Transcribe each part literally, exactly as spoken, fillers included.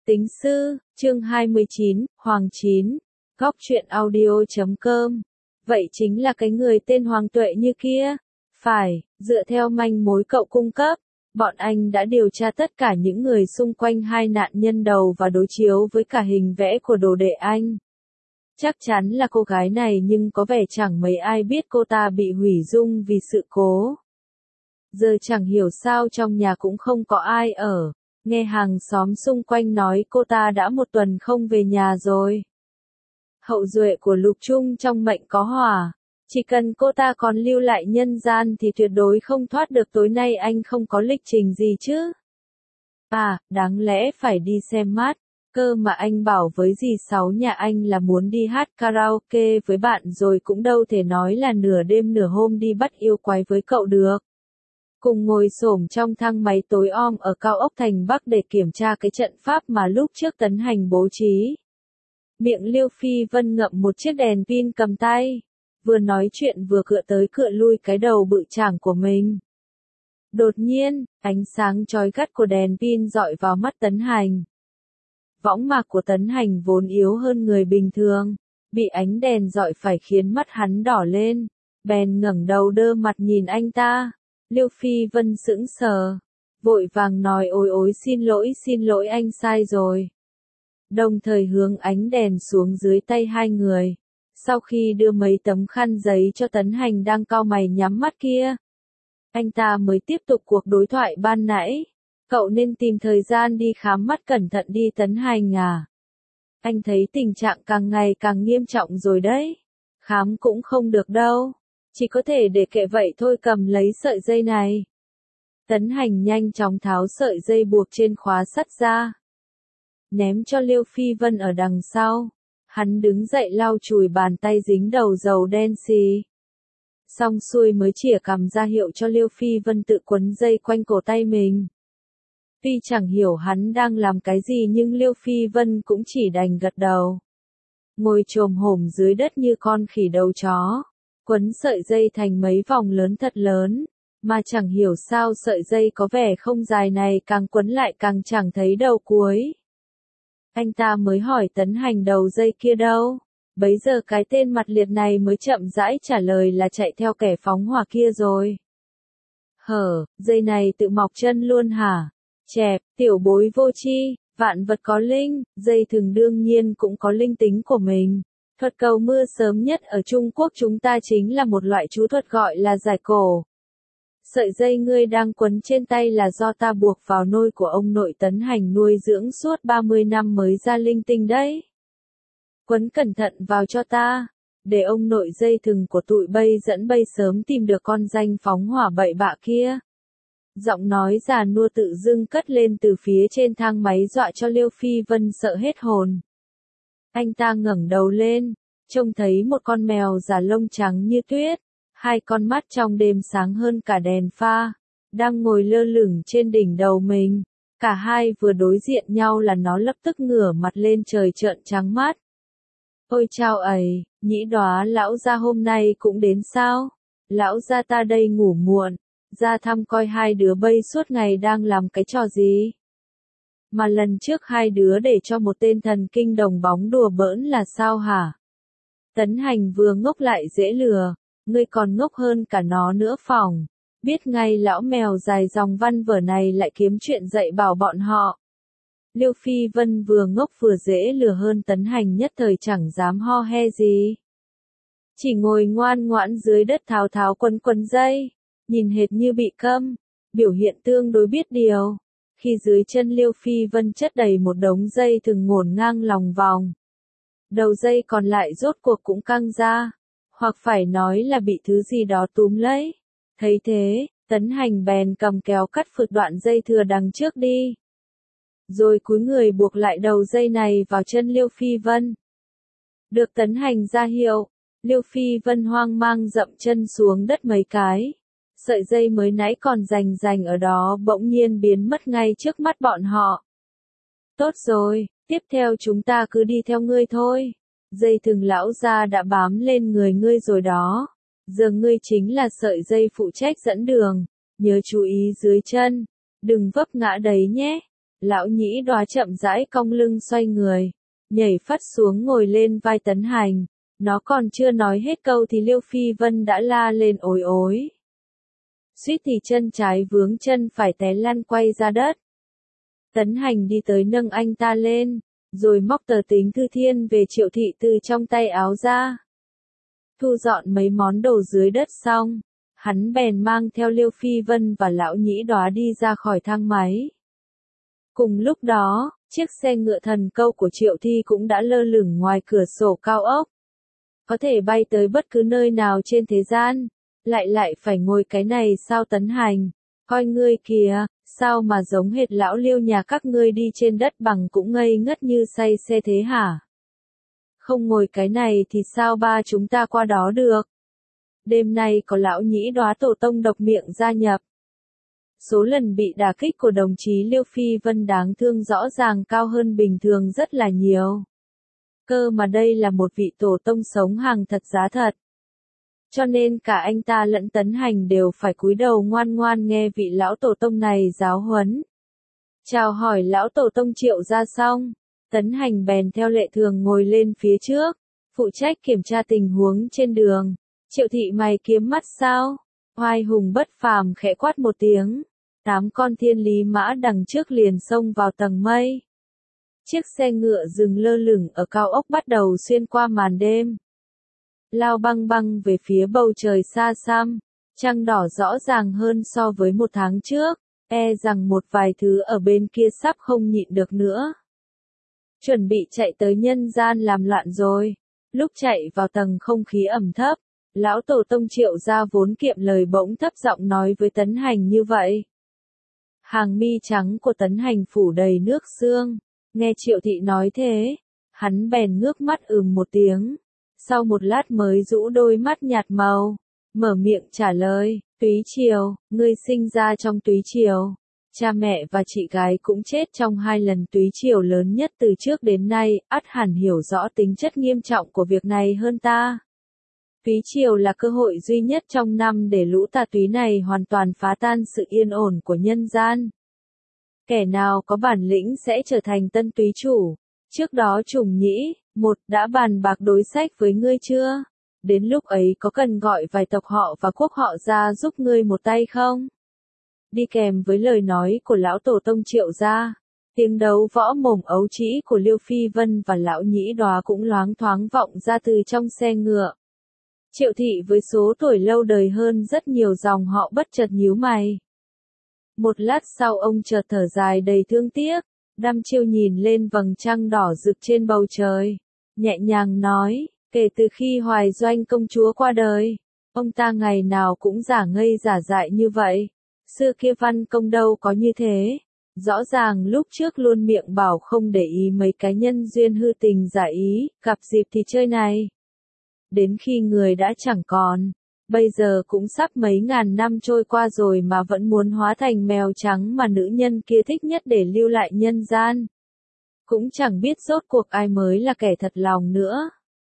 Tính sư, chương hai mươi chín, Hoàng Chín, góc truyện audio.com. Vậy chính là cái người tên Hoàng Tuệ như kia. Phải, dựa theo manh mối cậu cung cấp, bọn anh đã điều tra tất cả những người xung quanh hai nạn nhân đầu và đối chiếu với cả hình vẽ của đồ đệ anh. Chắc chắn là cô gái này, nhưng có vẻ chẳng mấy ai biết cô ta bị hủy dung vì sự cố. Giờ chẳng hiểu sao trong nhà cũng không có ai ở. Nghe hàng xóm xung quanh nói cô ta đã một tuần không về nhà rồi. Hậu duệ của Lục Trung trong mệnh có hỏa. Chỉ cần cô ta còn lưu lại nhân gian thì tuyệt đối không thoát được. Tối nay anh không có lịch trình gì chứ? À, đáng lẽ phải đi xem mát. Cơ mà anh bảo với dì Sáu nhà anh là muốn đi hát karaoke với bạn rồi, cũng đâu thể nói là nửa đêm nửa hôm đi bắt yêu quái với cậu được. Cùng ngồi xổm trong thang máy tối om ở cao ốc thành Bắc để kiểm tra cái trận pháp mà lúc trước Tấn Hành bố trí. Miệng Liêu Phi Vân ngậm một chiếc đèn pin cầm tay, vừa nói chuyện vừa cựa tới cựa lui cái đầu bự chảng của mình. Đột nhiên, ánh sáng chói gắt của đèn pin dọi vào mắt Tấn Hành. Võng mạc của Tấn Hành vốn yếu hơn người bình thường, bị ánh đèn dọi phải khiến mắt hắn đỏ lên, bèn ngẩng đầu đơ mặt nhìn anh ta. Liêu Phi Vân sững sờ, vội vàng nói ôi ôi xin lỗi xin lỗi anh sai rồi. Đồng thời hướng ánh đèn xuống dưới tay hai người. Sau khi đưa mấy tấm khăn giấy cho Tấn Hành đang cau mày nhắm mắt kia, anh ta mới tiếp tục cuộc đối thoại ban nãy. Cậu nên tìm thời gian đi khám mắt cẩn thận đi Tấn Hành à. Anh thấy tình trạng càng ngày càng nghiêm trọng rồi đấy. Khám cũng không được đâu. Chỉ có thể để kệ vậy thôi, cầm lấy sợi dây này. Tấn Hành nhanh chóng tháo sợi dây buộc trên khóa sắt ra. Ném cho Liêu Phi Vân ở đằng sau. Hắn đứng dậy lau chùi bàn tay dính đầu dầu đen xì. Xong xuôi mới chìa cằm ra hiệu cho Liêu Phi Vân tự quấn dây quanh cổ tay mình. Tuy chẳng hiểu hắn đang làm cái gì nhưng Liêu Phi Vân cũng chỉ đành gật đầu. Ngồi chồm hổm dưới đất như con khỉ đầu chó. Quấn sợi dây thành mấy vòng lớn thật lớn, mà chẳng hiểu sao sợi dây có vẻ không dài này càng quấn lại càng chẳng thấy đầu cuối. Anh ta mới hỏi Tấn Hành đầu dây kia đâu, bấy giờ cái tên mặt liệt này mới chậm rãi trả lời là chạy theo kẻ phóng hỏa kia rồi. Hở, dây này tự mọc chân luôn hả? Chẹp, tiểu bối vô tri, vạn vật có linh, dây thừng đương nhiên cũng có linh tính của mình. Thuật cầu mưa sớm nhất ở Trung Quốc chúng ta chính là một loại chú thuật gọi là giải cổ. Sợi dây ngươi đang quấn trên tay là do ta buộc vào nôi của ông nội Tấn Hành nuôi dưỡng suốt ba mươi năm mới ra linh tinh đấy. Quấn cẩn thận vào cho ta, để ông nội dây thừng của tụi bây dẫn bây sớm tìm được con danh phóng hỏa bậy bạ kia. Giọng nói già nua tự dưng cất lên từ phía trên thang máy dọa cho Liêu Phi Vân sợ hết hồn. Anh ta ngẩng đầu lên, trông thấy một con mèo già lông trắng như tuyết, hai con mắt trong đêm sáng hơn cả đèn pha, đang ngồi lơ lửng trên đỉnh đầu mình. Cả hai vừa đối diện nhau là nó lập tức ngửa mặt lên trời trợn trắng mắt. Ôi chao ầy, nhĩ đóa lão gia hôm nay cũng đến sao? Lão gia ta đây ngủ muộn, ra thăm coi hai đứa bây suốt ngày đang làm cái trò gì? Mà lần trước hai đứa để cho một tên thần kinh đồng bóng đùa bỡn là sao hả? Tấn Hành vừa ngốc lại dễ lừa, ngươi còn ngốc hơn cả nó nữa phỏng. Biết ngay lão mèo dài dòng văn vở này lại kiếm chuyện dạy bảo bọn họ. Liêu Phi Vân vừa ngốc vừa dễ lừa hơn Tấn Hành, nhất thời chẳng dám ho he gì. Chỉ ngồi ngoan ngoãn dưới đất tháo tháo quấn quấn dây, nhìn hệt như bị câm, biểu hiện tương đối biết điều. Khi dưới chân Liêu Phi Vân chất đầy một đống dây thừng ngổn ngang lòng vòng. Đầu dây còn lại rốt cuộc cũng căng ra, hoặc phải nói là bị thứ gì đó túm lấy. Thấy thế, Tấn Hành bèn cầm kéo cắt phượt đoạn dây thừa đằng trước đi. Rồi cúi người buộc lại đầu dây này vào chân Liêu Phi Vân. Được Tấn Hành ra hiệu, Liêu Phi Vân hoang mang dậm chân xuống đất mấy cái. Sợi dây mới nãy còn rành rành ở đó bỗng nhiên biến mất ngay trước mắt bọn họ. Tốt rồi, tiếp theo chúng ta cứ đi theo ngươi thôi. Dây thừng lão gia đã bám lên người ngươi rồi đó. Giờ ngươi chính là sợi dây phụ trách dẫn đường. Nhớ chú ý dưới chân, đừng vấp ngã đấy nhé. Lão Nhĩ Đoá chậm rãi cong lưng xoay người, nhảy phắt xuống ngồi lên vai Tấn Hành. Nó còn chưa nói hết câu thì Liêu Phi Vân đã la lên ối ối. Suýt thì chân trái vướng chân phải té lăn quay ra đất. Tấn Hành đi tới nâng anh ta lên, rồi móc tờ tính thư thiên về Triệu Thị từ trong tay áo ra. Thu dọn mấy món đồ dưới đất xong, hắn bèn mang theo Liêu Phi Vân và Lão Nhĩ Đoá đi ra khỏi thang máy. Cùng lúc đó, chiếc xe ngựa thần câu của Triệu Thi cũng đã lơ lửng ngoài cửa sổ cao ốc. Có thể bay tới bất cứ nơi nào trên thế gian, lại lại phải ngồi cái này sao Tấn Hành, coi ngươi kìa, sao mà giống hệt lão Liêu nhà các ngươi đi trên đất bằng cũng ngây ngất như say xe thế hả? Không ngồi cái này thì sao ba chúng ta qua đó được? Đêm nay có Lão Nhĩ Đoá tổ tông độc miệng gia nhập. Số lần bị đả kích của đồng chí Liêu Phi Vân đáng thương rõ ràng cao hơn bình thường rất là nhiều. Cơ mà đây là một vị tổ tông sống hàng thật giá thật. Cho nên cả anh ta lẫn Tấn Hành đều phải cúi đầu ngoan ngoan nghe vị lão tổ tông này giáo huấn. Chào hỏi lão tổ tông Triệu ra xong, Tấn Hành bèn theo lệ thường ngồi lên phía trước, phụ trách kiểm tra tình huống trên đường. Triệu Thị mày kiếm mắt sao? Oai hùng bất phàm khẽ quát một tiếng. Tám con thiên lý mã đằng trước liền xông vào tầng mây. Chiếc xe ngựa dừng lơ lửng ở cao ốc bắt đầu xuyên qua màn đêm. Lao băng băng về phía bầu trời xa xăm, trăng đỏ rõ ràng hơn so với một tháng trước, e rằng một vài thứ ở bên kia sắp không nhịn được nữa. Chuẩn bị chạy tới nhân gian làm loạn rồi. Lúc chạy vào tầng không khí ẩm thấp, lão tổ tông Triệu gia vốn kiệm lời bỗng thấp giọng nói với Tấn Hành như vậy. Hàng mi trắng của Tấn Hành phủ đầy nước sương, nghe Triệu Thị nói thế, hắn bèn ngước mắt ừm một tiếng, sau một lát mới rũ đôi mắt nhạt màu, mở miệng trả lời, Túy Triều, ngươi sinh ra trong Túy Triều, cha mẹ và chị gái cũng chết trong hai lần Túy Triều lớn nhất từ trước đến nay, ắt hẳn hiểu rõ tính chất nghiêm trọng của việc này hơn ta. Túy Triều là cơ hội duy nhất trong năm để lũ tà túy này hoàn toàn phá tan sự yên ổn của nhân gian. Kẻ nào có bản lĩnh sẽ trở thành tân túy chủ. Trước đó Trùng Nhĩ, một, đã bàn bạc đối sách với ngươi chưa? Đến lúc ấy có cần gọi vài tộc họ và quốc họ ra giúp ngươi một tay không? Đi kèm với lời nói của lão tổ tông Triệu gia, tiếng đấu võ mồm ấu trĩ của Liêu Phi Vân và Lão Nhĩ Đoá cũng loáng thoáng vọng ra từ trong xe ngựa. Triệu Thị với số tuổi lâu đời hơn rất nhiều dòng họ bất chợt nhíu mày. Một lát sau ông chợt thở dài đầy thương tiếc, đăm chiêu nhìn lên vầng trăng đỏ rực trên bầu trời, nhẹ nhàng nói, kể từ khi Hoài Doanh công chúa qua đời, ông ta ngày nào cũng giả ngây giả dại như vậy. Xưa kia Văn Công đâu có như thế. Rõ ràng lúc trước luôn miệng bảo không để ý mấy cái nhân duyên hư tình giả ý, gặp dịp thì chơi này. Đến khi người đã chẳng còn, bây giờ cũng sắp mấy ngàn năm trôi qua rồi mà vẫn muốn hóa thành mèo trắng mà nữ nhân kia thích nhất để lưu lại nhân gian. Cũng chẳng biết rốt cuộc ai mới là kẻ thật lòng nữa.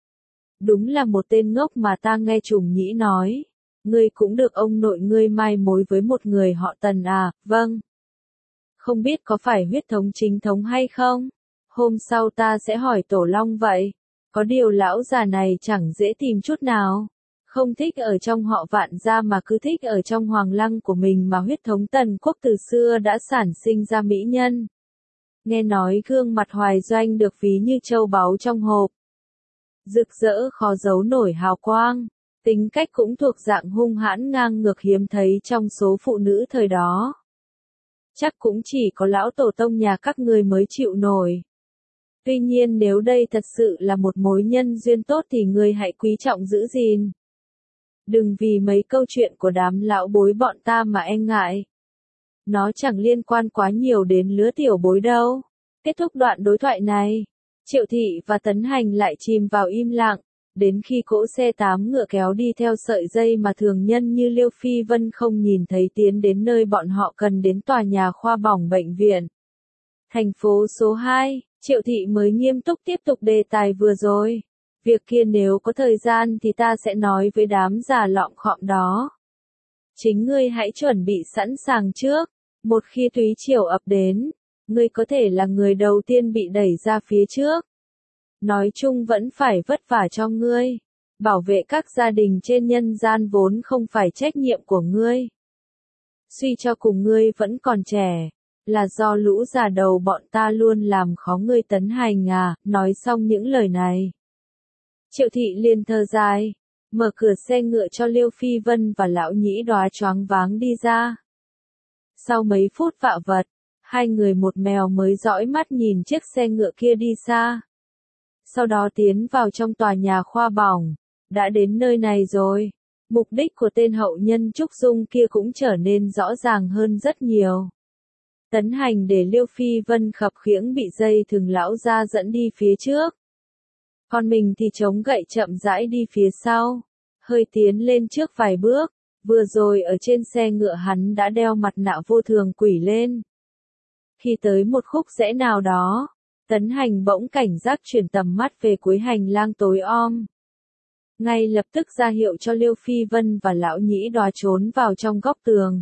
Đúng là một tên ngốc mà ta nghe Trùng Nhĩ nói. Ngươi cũng được ông nội ngươi mai mối với một người họ Tần à, vâng. Không biết có phải huyết thống chính thống hay không? Hôm sau ta sẽ hỏi Tổ Long vậy. Có điều lão già này chẳng dễ tìm chút nào. Không thích ở trong họ Vạn gia mà cứ thích ở trong hoàng lăng của mình mà huyết thống Tần quốc từ xưa đã sản sinh ra mỹ nhân. Nghe nói gương mặt Hoài Doanh được ví như châu báu trong hộp. Rực rỡ khó giấu nổi hào quang. Tính cách cũng thuộc dạng hung hãn ngang ngược hiếm thấy trong số phụ nữ thời đó. Chắc cũng chỉ có lão tổ tông nhà các ngươi mới chịu nổi. Tuy nhiên nếu đây thật sự là một mối nhân duyên tốt thì ngươi hãy quý trọng giữ gìn. Đừng vì mấy câu chuyện của đám lão bối bọn ta mà e ngại. Nó chẳng liên quan quá nhiều đến lứa tiểu bối đâu. Kết thúc đoạn đối thoại này, Triệu Thị và Tấn Hành lại chìm vào im lặng. Đến khi cỗ xe tám ngựa kéo đi theo sợi dây mà thường nhân như Liêu Phi Vân không nhìn thấy tiến đến nơi bọn họ cần đến tòa nhà khoa bỏng bệnh viện. Thành phố số hai, Triệu Thị mới nghiêm túc tiếp tục đề tài vừa rồi. Việc kia nếu có thời gian thì ta sẽ nói với đám già lọng khọm đó. Chính ngươi hãy chuẩn bị sẵn sàng trước, một khi Túy Triều ập đến, ngươi có thể là người đầu tiên bị đẩy ra phía trước. Nói chung vẫn phải vất vả cho ngươi. Bảo vệ các gia đình trên nhân gian vốn không phải trách nhiệm của ngươi. Suy cho cùng ngươi vẫn còn trẻ, là do lũ già đầu bọn ta luôn làm khó ngươi Tấn Hành à. Nói xong những lời này, Triệu Thị liền thở dài, mở cửa xe ngựa cho Liêu Phi Vân và lão nhĩ đoá choáng váng đi ra. Sau mấy phút vạ vật, hai người một mèo mới dõi mắt nhìn chiếc xe ngựa kia đi xa. Sau đó tiến vào trong tòa nhà khoa bỏng. Đã đến nơi này rồi, mục đích của tên hậu nhân Trúc Dung kia cũng trở nên rõ ràng hơn rất nhiều. Tấn Hành để Liêu Phi Vân khập khiễng bị dây thừng lão ra dẫn đi phía trước. Còn mình thì chống gậy chậm rãi đi phía sau, hơi tiến lên trước vài bước. Vừa rồi ở trên xe ngựa hắn đã đeo mặt nạ vô thường quỷ lên. Khi tới một khúc rẽ nào đó, Tấn Hành bỗng cảnh giác chuyển tầm mắt về cuối hành lang tối om. Ngay lập tức ra hiệu cho Liêu Phi Vân và lão nhĩ đoá trốn vào trong góc tường.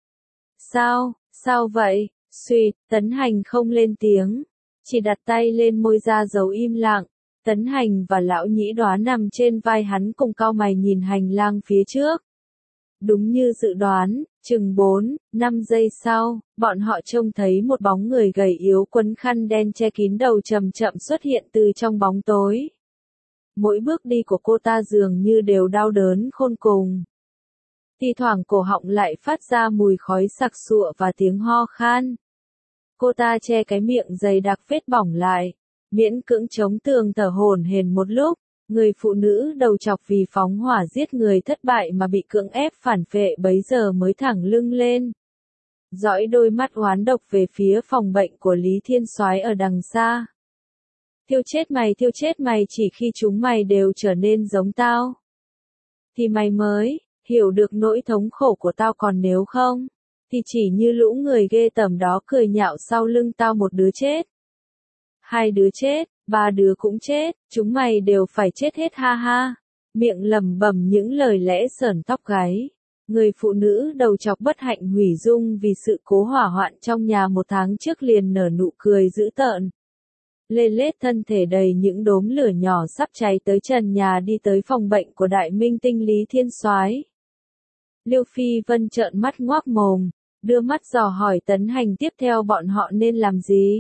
Sao, sao vậy? Suýt, Tấn Hành không lên tiếng, chỉ đặt tay lên môi ra dấu im lặng. Tấn Hành và lão nhĩ đoá nằm trên vai hắn cùng cau mày nhìn hành lang phía trước. Đúng như dự đoán, chừng bốn, năm giây sau, bọn họ trông thấy một bóng người gầy yếu quấn khăn đen che kín đầu chậm chậm xuất hiện từ trong bóng tối. Mỗi bước đi của cô ta dường như đều đau đớn khôn cùng. Thi thoảng cổ họng lại phát ra mùi khói sặc sụa và tiếng ho khan. Cô ta che cái miệng dày đặc vết bỏng lại, miễn cưỡng chống tường thở hổn hển một lúc. Người phụ nữ đầu chọc vì phóng hỏa giết người thất bại mà bị cưỡng ép phản vệ bấy giờ mới thẳng lưng lên. Dõi đôi mắt oán độc về phía phòng bệnh của Lý Thiên Soái ở đằng xa. Thiêu chết mày, thiêu chết mày, chỉ khi chúng mày đều trở nên giống tao, thì mày mới hiểu được nỗi thống khổ của tao, còn nếu không, thì chỉ như lũ người ghê tởm đó cười nhạo sau lưng tao, một đứa chết, hai đứa chết, ba đứa cũng chết, chúng mày đều phải chết hết ha ha. Miệng lẩm bẩm những lời lẽ sởn tóc gáy. Người phụ nữ đầu chọc bất hạnh hủy dung vì sự cố hỏa hoạn trong nhà một tháng trước liền nở nụ cười dữ tợn. Lê lết thân thể đầy những đốm lửa nhỏ sắp cháy tới trần nhà đi tới phòng bệnh của đại minh tinh Lý Thiên Soái. Liêu Phi Vân trợn mắt ngoác mồm, đưa mắt dò hỏi Tấn Hành tiếp theo bọn họ nên làm gì.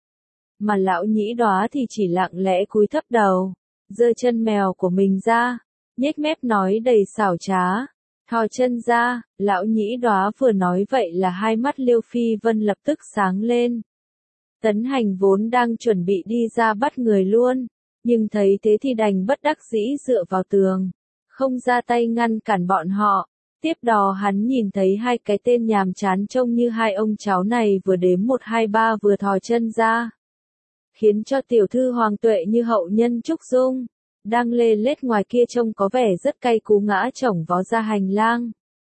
Mà lão nhĩ đoá thì chỉ lặng lẽ cúi thấp đầu, giơ chân mèo của mình ra, nhếch mép nói đầy xảo trá, thò chân ra. Lão nhĩ đoá vừa nói vậy là hai mắt Liêu Phi Vân lập tức sáng lên. Tấn Hành vốn đang chuẩn bị đi ra bắt người luôn, nhưng thấy thế thì đành bất đắc dĩ dựa vào tường, không ra tay ngăn cản bọn họ. Tiếp đó hắn nhìn thấy hai cái tên nhàm chán trông như hai ông cháu này vừa đếm một hai ba vừa thò chân ra, khiến cho tiểu thư Hoàng Tuệ như hậu nhân Trúc Dung đang lê lết ngoài kia trông có vẻ rất cay cú ngã chổng vó ra hành lang.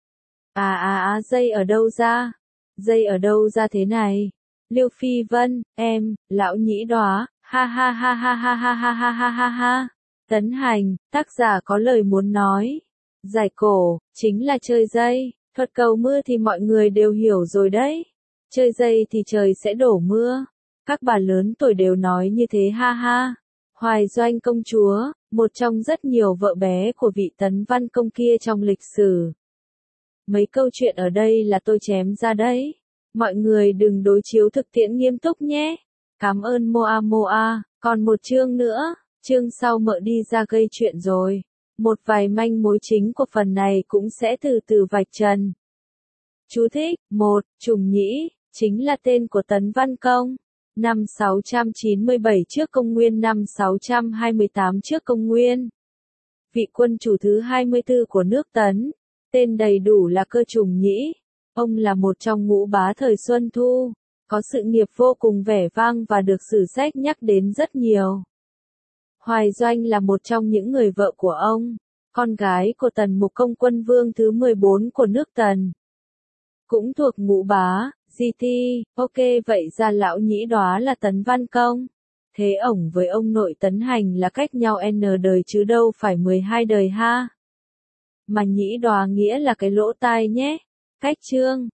À à à, dây ở đâu ra? Dây ở đâu ra thế này? Liêu Phi Vân, em, lão nhĩ đoá, ha ha ha ha ha ha ha ha ha ha ha. Tấn Hành, tác giả có lời muốn nói. Giải cổ, chính là chơi dây, thuật cầu mưa thì mọi người đều hiểu rồi đấy. Chơi dây thì trời sẽ đổ mưa. Các bà lớn tuổi đều nói như thế ha ha. Hoài Doanh công chúa, một trong rất nhiều vợ bé của vị Tấn Văn công kia trong lịch sử. Mấy câu chuyện ở đây là tôi chém ra đấy. Mọi người đừng đối chiếu thực tiễn nghiêm túc nhé. Cảm ơn Moa Moa, còn một chương nữa, chương sau mợ đi ra gây chuyện rồi. Một vài manh mối chính của phần này cũng sẽ từ từ vạch trần. Chú thích, một, Trùng Nhĩ, chính là tên của Tấn Văn Công. Năm sáu trăm chín mươi bảy trước công nguyên, năm sáu trăm hai mươi tám trước công nguyên. Vị quân chủ thứ hai mươi tư của nước Tấn, tên đầy đủ là Cơ Trùng Nhĩ. Ông là một trong ngũ bá thời Xuân Thu, có sự nghiệp vô cùng vẻ vang và được sử sách nhắc đến rất nhiều. Hoài Doanh là một trong những người vợ của ông, con gái của Tần Mục Công Quân Vương thứ mười bốn của nước Tần. Cũng thuộc ngũ bá, giê tê, ok vậy ra lão nhĩ đoá là Tấn Văn Công. Thế ổng với ông nội Tấn Hành là cách nhau n đời chứ đâu phải mười hai đời ha. Mà nhĩ đoá nghĩa là cái lỗ tai nhé. Cách chương